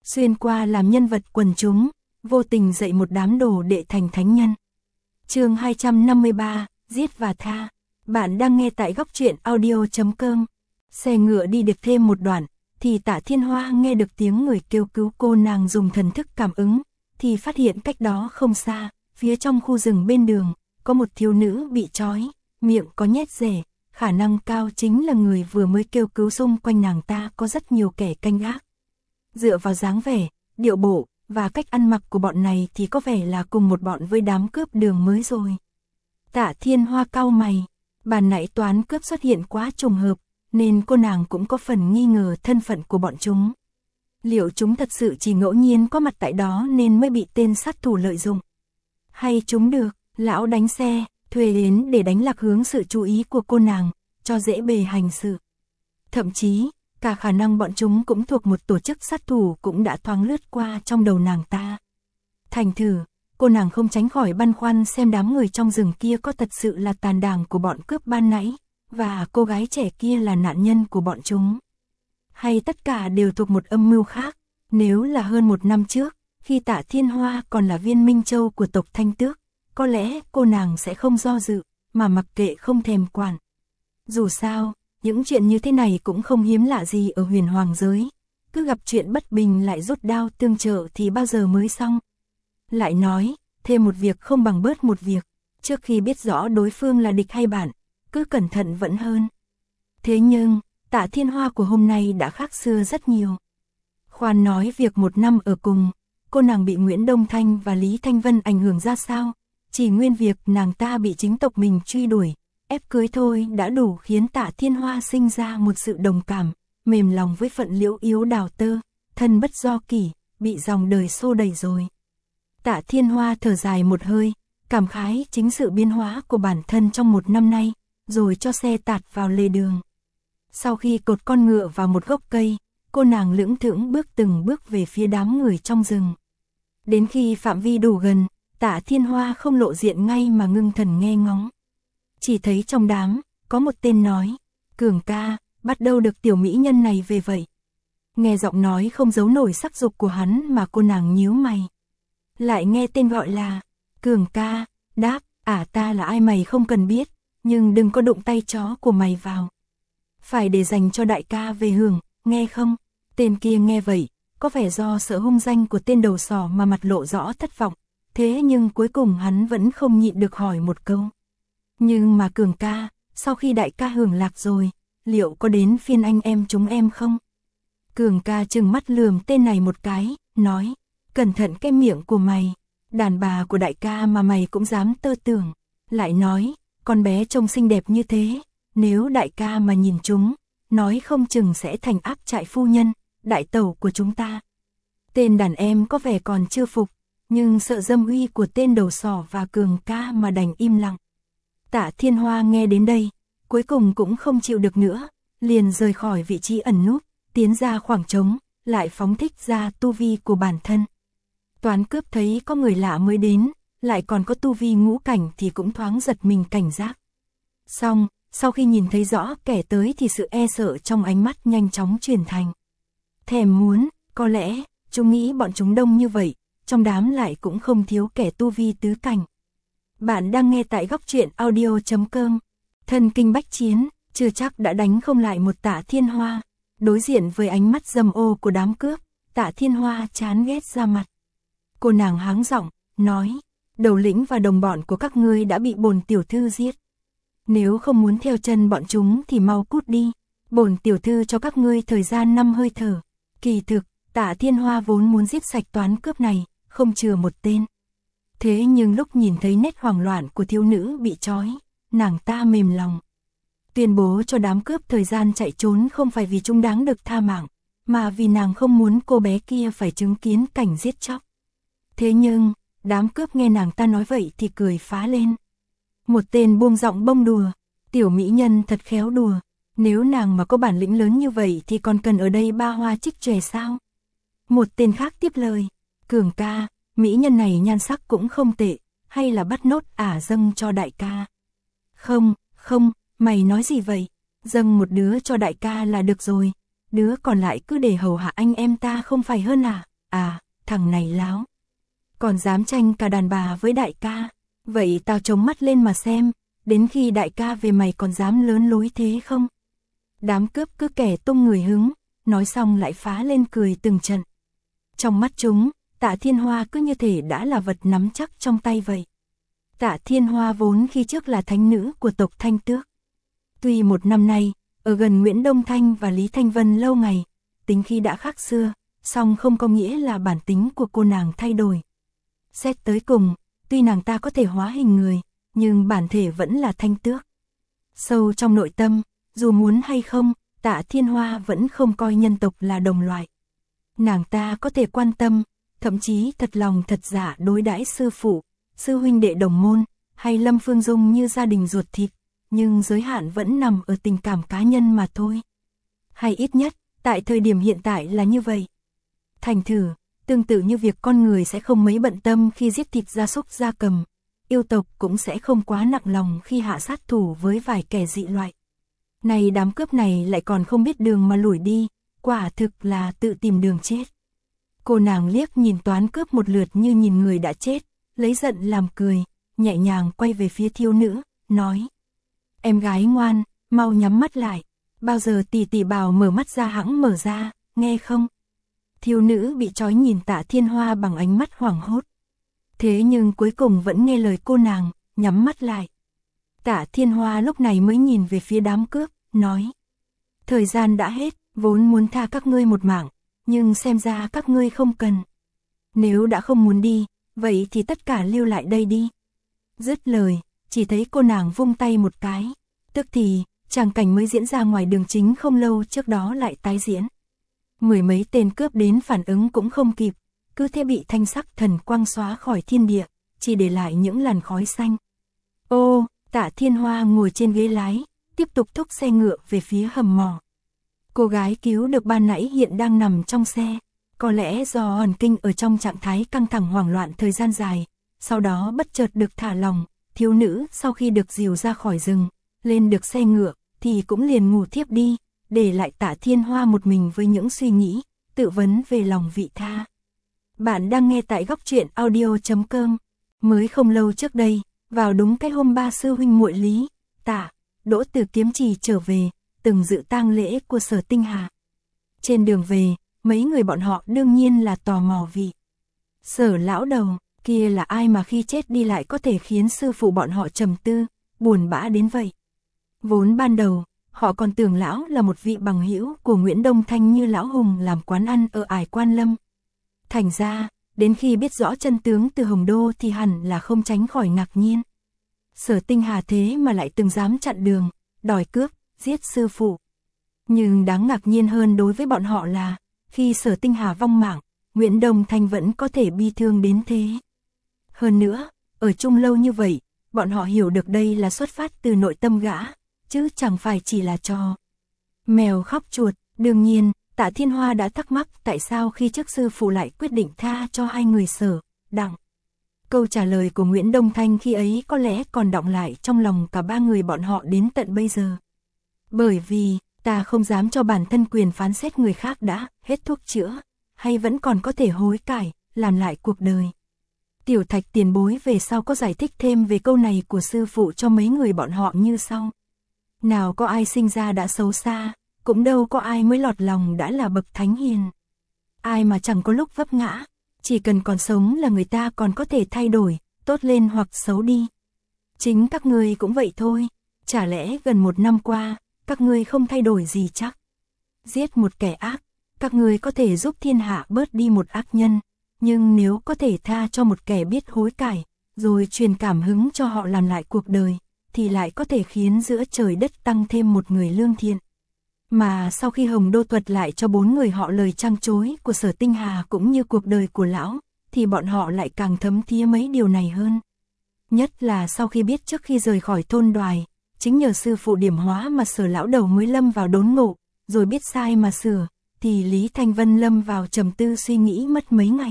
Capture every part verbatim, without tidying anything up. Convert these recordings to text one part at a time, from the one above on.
xuyên qua làm nhân vật quần chúng, vô tình dạy một đám đồ đệ thành thánh nhân. Chương hai trăm năm mươi ba, giết và tha. Bạn đang nghe tại góc truyện audio chấm com. Xe ngựa đi được thêm một đoạn, thì Tạ Thiên Hoa nghe được tiếng người kêu cứu cô. Nàng dùng thần thức cảm ứng, thì phát hiện cách đó không xa, phía trong khu rừng bên đường, có một thiếu nữ bị trói, miệng có nhét rẻ, khả năng cao chính là người vừa mới kêu cứu. Xung quanh nàng ta có rất nhiều kẻ canh gác. Dựa vào dáng vẻ, điệu bộ và cách ăn mặc của bọn này thì có vẻ là cùng một bọn với đám cướp đường mới rồi. Tạ Thiên Hoa cau mày, bàn nãy toán cướp xuất hiện quá trùng hợp, nên cô nàng cũng có phần nghi ngờ thân phận của bọn chúng. Liệu chúng thật sự chỉ ngẫu nhiên có mặt tại đó nên mới bị tên sát thủ lợi dụng? Hay chúng được lão đánh xe thuê đến để đánh lạc hướng sự chú ý của cô nàng, cho dễ bề hành sự? Thậm chí, cả khả năng bọn chúng cũng thuộc một tổ chức sát thủ cũng đã thoáng lướt qua trong đầu nàng ta. Thành thử, cô nàng không tránh khỏi băn khoăn xem đám người trong rừng kia có thật sự là tàn đảng của bọn cướp ban nãy, và cô gái trẻ kia là nạn nhân của bọn chúng. Hay tất cả đều thuộc một âm mưu khác. Nếu là hơn một năm trước, khi Tạ Thiên Hoa còn là viên minh châu của tộc Thanh Tước, có lẽ cô nàng sẽ không do dự, mà mặc kệ không thèm quản. Dù sao, những chuyện như thế này cũng không hiếm lạ gì ở huyền hoàng giới. Cứ gặp chuyện bất bình lại rút đao tương trợ thì bao giờ mới xong. Lại nói, thêm một việc không bằng bớt một việc. Trước khi biết rõ đối phương là địch hay bạn, cứ cẩn thận vẫn hơn. Thế nhưng, Tạ Thiên Hoa của hôm nay đã khác xưa rất nhiều. Khoan nói việc một năm ở cùng, cô nàng bị Nguyễn Đông Thanh và Lý Thanh Vân ảnh hưởng ra sao, chỉ nguyên việc nàng ta bị chính tộc mình truy đuổi, ép cưới thôi đã đủ khiến Tạ Thiên Hoa sinh ra một sự đồng cảm, mềm lòng với phận liễu yếu đào tơ, thân bất do kỷ, bị dòng đời xô đẩy rồi. Tạ Thiên Hoa thở dài một hơi, cảm khái chính sự biến hóa của bản thân trong một năm nay, rồi cho xe tạt vào lề đường. Sau khi cột con ngựa vào một gốc cây, cô nàng lững thững bước từng bước về phía đám người trong rừng. Đến khi phạm vi đủ gần, Tạ Thiên Hoa không lộ diện ngay mà ngưng thần nghe ngóng. Chỉ thấy trong đám, có một tên nói, Cường ca, bắt đâu được tiểu mỹ nhân này về vậy? Nghe giọng nói không giấu nổi sắc dục của hắn mà cô nàng nhíu mày. Lại nghe tên gọi là, Cường ca, đáp, ả ta là ai mày không cần biết, nhưng đừng có đụng tay chó của mày vào. Phải để dành cho đại ca về hưởng, nghe không? Tên kia nghe vậy, có vẻ do sợ hung danh của tên đầu sỏ mà mặt lộ rõ thất vọng. Thế nhưng cuối cùng hắn vẫn không nhịn được hỏi một câu. Nhưng mà Cường ca, sau khi đại ca hưởng lạc rồi, liệu có đến phiên anh em chúng em không? Cường ca trừng mắt lườm tên này một cái, nói, cẩn thận cái miệng của mày, đàn bà của đại ca mà mày cũng dám tơ tưởng. Lại nói, con bé trông xinh đẹp như thế, nếu đại ca mà nhìn chúng, nói không chừng sẽ thành áp trại phu nhân, đại tẩu của chúng ta. Tên đàn em có vẻ còn chưa phục, nhưng sợ dâm uy của tên đầu sỏ và Cường ca mà đành im lặng. Tạ Thiên Hoa nghe đến đây, cuối cùng cũng không chịu được nữa, liền rời khỏi vị trí ẩn núp, tiến ra khoảng trống, lại phóng thích ra tu vi của bản thân. Toán cướp thấy có người lạ mới đến, lại còn có tu vi ngũ cảnh thì cũng thoáng giật mình cảnh giác. Xong, sau khi nhìn thấy rõ kẻ tới thì sự e sợ trong ánh mắt nhanh chóng chuyển thành thèm muốn. Có lẽ, chúng nghĩ bọn chúng đông như vậy, trong đám lại cũng không thiếu kẻ tu vi tứ cảnh. Bạn đang nghe tại góc truyện audio chấm com. Thân kinh bách chiến, chưa chắc đã đánh không lại một Tạ Thiên Hoa. Đối diện với ánh mắt dâm ô của đám cướp, Tạ Thiên Hoa chán ghét ra mặt. Cô nàng háng giọng, nói, đầu lĩnh và đồng bọn của các ngươi đã bị bổn tiểu thư giết. Nếu không muốn theo chân bọn chúng thì mau cút đi, bổn tiểu thư cho các ngươi thời gian năm hơi thở. Kỳ thực, Tạ Thiên Hoa vốn muốn giết sạch toán cướp này, không chừa một tên. Thế nhưng lúc nhìn thấy nét hoảng loạn của thiếu nữ bị trói, nàng ta mềm lòng. Tuyên bố cho đám cướp thời gian chạy trốn không phải vì chúng đáng được tha mạng, mà vì nàng không muốn cô bé kia phải chứng kiến cảnh giết chóc. Thế nhưng, đám cướp nghe nàng ta nói vậy thì cười phá lên. Một tên buông giọng bông đùa, tiểu mỹ nhân thật khéo đùa, nếu nàng mà có bản lĩnh lớn như vậy thì còn cần ở đây ba hoa trích chòe sao? Một tên khác tiếp lời, Cường ca, mỹ nhân này nhan sắc cũng không tệ, hay là bắt nốt ả dâng cho đại ca? Không, không, mày nói gì vậy? Dâng một đứa cho đại ca là được rồi, đứa còn lại cứ để hầu hạ anh em ta không phải hơn à? thằng này láo. Còn dám tranh cả đàn bà với đại ca, vậy tao chống mắt lên mà xem, đến khi đại ca về mày còn dám lớn lối thế không? Đám cướp cứ kẻ tung người hứng, nói xong lại phá lên cười từng trận. Trong mắt chúng, Tạ Thiên Hoa cứ như thể đã là vật nắm chắc trong tay vậy. Tạ Thiên Hoa vốn khi trước là thánh nữ của tộc Thanh Tước. Tuy một năm nay, ở gần Nguyễn Đông Thanh và Lý Thanh Vân lâu ngày, tính khí đã khác xưa, song không có nghĩa là bản tính của cô nàng thay đổi. Xét tới cùng, tuy nàng ta có thể hóa hình người, nhưng bản thể vẫn là Thanh Tước. Sâu trong nội tâm, dù muốn hay không, Tạ Thiên Hoa vẫn không coi nhân tộc là đồng loại. Nàng ta có thể quan tâm, thậm chí thật lòng thật giả đối đãi sư phụ, sư huynh đệ đồng môn, hay Lâm Phương Dung như gia đình ruột thịt, nhưng giới hạn vẫn nằm ở tình cảm cá nhân mà thôi. Hay ít nhất, tại thời điểm hiện tại là như vậy. Thành thử, tương tự như việc con người sẽ không mấy bận tâm khi giết thịt gia súc gia cầm, yêu tộc cũng sẽ không quá nặng lòng khi hạ sát thủ với vài kẻ dị loại. Này đám cướp này lại còn không biết đường mà lủi đi, quả thực là tự tìm đường chết. Cô nàng liếc nhìn toán cướp một lượt như nhìn người đã chết, lấy giận làm cười, nhẹ nhàng quay về phía thiếu nữ, nói: Em gái ngoan, mau nhắm mắt lại, bao giờ tỷ tỷ bảo mở mắt ra hẵng mở ra, nghe không? Thiếu nữ bị trói nhìn Tạ Thiên Hoa bằng ánh mắt hoảng hốt. Thế nhưng cuối cùng vẫn nghe lời cô nàng, nhắm mắt lại. Tạ Thiên Hoa lúc này mới nhìn về phía đám cướp, nói: Thời gian đã hết, vốn muốn tha các ngươi một mạng, nhưng xem ra các ngươi không cần. Nếu đã không muốn đi, vậy thì tất cả lưu lại đây đi. Dứt lời, chỉ thấy cô nàng vung tay một cái, tức thì, tràng cảnh mới diễn ra ngoài đường chính không lâu trước đó lại tái diễn. Mười mấy tên cướp đến phản ứng cũng không kịp, cứ thế bị thanh sắc thần quang xóa khỏi thiên địa, chỉ để lại những làn khói xanh. Ô, Tạ Thiên Hoa ngồi trên ghế lái, tiếp tục thúc xe ngựa về phía hầm mỏ. Cô gái cứu được ban nãy hiện đang nằm trong xe, có lẽ do ẩn kinh ở trong trạng thái căng thẳng hoảng loạn thời gian dài, sau đó bất chợt được thả lòng, thiếu nữ sau khi được dìu ra khỏi rừng, lên được xe ngựa, thì cũng liền ngủ thiếp đi, để lại Tạ Thiên Hoa một mình với những suy nghĩ, tự vấn về lòng vị tha. Bạn đang nghe tại góc truyện audio chấm com. Mới không lâu trước đây, vào đúng cái hôm ba sư huynh muội Lý, Tạ, Đỗ từ Kiếm Trì trở về, từng dự tang lễ của Sở Tinh Hà. Trên đường về, mấy người bọn họ đương nhiên là tò mò vị Sở lão đầu kia là ai mà khi chết đi lại có thể khiến sư phụ bọn họ trầm tư, buồn bã đến vậy. Vốn ban đầu, họ còn tưởng lão là một vị bằng hữu của Nguyễn Đông Thanh như lão Hùng làm quán ăn ở Ải Quan Lâm. Thành ra, đến khi biết rõ chân tướng từ Hồng Đô thì hẳn là không tránh khỏi ngạc nhiên. Sở Tinh Hà thế mà lại từng dám chặn đường, đòi cướp, giết sư phụ. Nhưng đáng ngạc nhiên hơn đối với bọn họ là, khi Sở Tinh Hà vong mạng, Nguyễn Đông Thanh vẫn có thể bi thương đến thế. Hơn nữa, ở chung lâu như vậy, bọn họ hiểu được đây là xuất phát từ nội tâm gã, chứ chẳng phải chỉ là trò mèo khóc chuột. Đương nhiên, Tạ Thiên Hoa đã thắc mắc tại sao khi trước sư phụ lại quyết định tha cho hai người Sở, Đặng. Câu trả lời của Nguyễn Đông Thanh khi ấy có lẽ còn đọng lại trong lòng cả ba người bọn họ đến tận bây giờ. Bởi vì, ta không dám cho bản thân quyền phán xét người khác đã hết thuốc chữa, hay vẫn còn có thể hối cải, làm lại cuộc đời. Tiểu Thạch tiền bối về sau có giải thích thêm về câu này của sư phụ cho mấy người bọn họ như sau. Nào có ai sinh ra đã xấu xa, cũng đâu có ai mới lọt lòng đã là bậc thánh hiền. Ai mà chẳng có lúc vấp ngã, chỉ cần còn sống là người ta còn có thể thay đổi, tốt lên hoặc xấu đi. Chính các ngươi cũng vậy thôi, chả lẽ gần một năm qua, các ngươi không thay đổi gì chắc. Giết một kẻ ác, các ngươi có thể giúp thiên hạ bớt đi một ác nhân, nhưng nếu có thể tha cho một kẻ biết hối cải, rồi truyền cảm hứng cho họ làm lại cuộc đời, thì lại có thể khiến giữa trời đất tăng thêm một người lương thiện. Mà sau khi Hồng Đô thuật lại cho bốn người họ lời trăng chối của Sở Tinh Hà cũng như cuộc đời của lão, thì bọn họ lại càng thấm thía mấy điều này hơn. Nhất là sau khi biết trước khi rời khỏi thôn Đoài, chính nhờ sư phụ điểm hóa mà Sở lão đầu mới lâm vào đốn ngộ, rồi biết sai mà sửa, thì Lý Thanh Vân lâm vào trầm tư suy nghĩ mất mấy ngày.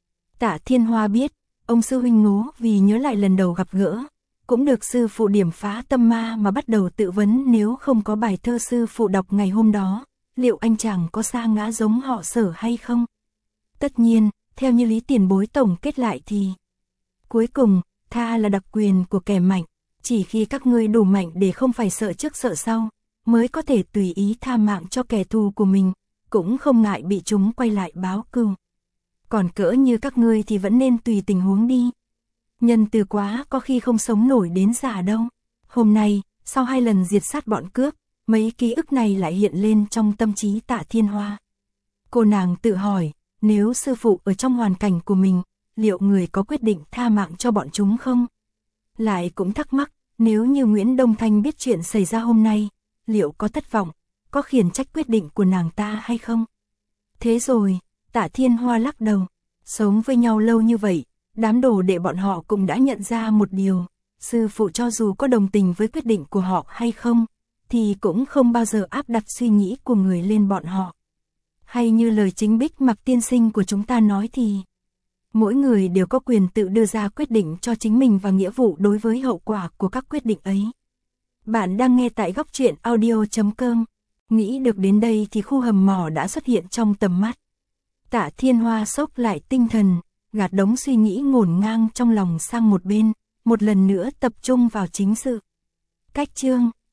Tạ Thiên Hoa biết, ông sư huynh ngố vì nhớ lại lần đầu gặp gỡ, cũng được sư phụ điểm phá tâm ma mà bắt đầu tự vấn nếu không có bài thơ sư phụ đọc ngày hôm đó, liệu anh chàng có sa ngã giống họ Sở hay không? Tất nhiên, theo như Lý tiền bối tổng kết lại thì cuối cùng, tha là đặc quyền của kẻ mạnh, chỉ khi các ngươi đủ mạnh để không phải sợ trước sợ sau, mới có thể tùy ý tha mạng cho kẻ thù của mình, cũng không ngại bị chúng quay lại báo cừu. Còn cỡ như các ngươi thì vẫn nên tùy tình huống đi. Nhân từ quá có khi không sống nổi đến già đâu. Hôm nay, sau hai lần diệt sát bọn cướp, mấy ký ức này lại hiện lên trong tâm trí Tạ Thiên Hoa. Cô nàng tự hỏi, nếu sư phụ ở trong hoàn cảnh của mình, liệu người có quyết định tha mạng cho bọn chúng không? Lại cũng thắc mắc, nếu như Nguyễn Đông Thanh biết chuyện xảy ra hôm nay, liệu có thất vọng, có khiển trách quyết định của nàng ta hay không? Thế rồi, Tạ Thiên Hoa lắc đầu, sống với nhau lâu như vậy, đám đồ đệ bọn họ cũng đã nhận ra một điều, sư phụ cho dù có đồng tình với quyết định của họ hay không, thì cũng không bao giờ áp đặt suy nghĩ của người lên bọn họ. Hay như lời chính Bích Mặc tiên sinh của chúng ta nói thì, mỗi người đều có quyền tự đưa ra quyết định cho chính mình và nghĩa vụ đối với hậu quả của các quyết định ấy. Bạn đang nghe tại góc truyện audio chấm com. Nghĩ được đến đây thì khu hầm mỏ đã xuất hiện trong tầm mắt. Tạ Thiên Hoa sốc lại tinh thần, gạt đống suy nghĩ ngổn ngang trong lòng sang một bên, một lần nữa tập trung vào chính sự. Cách chương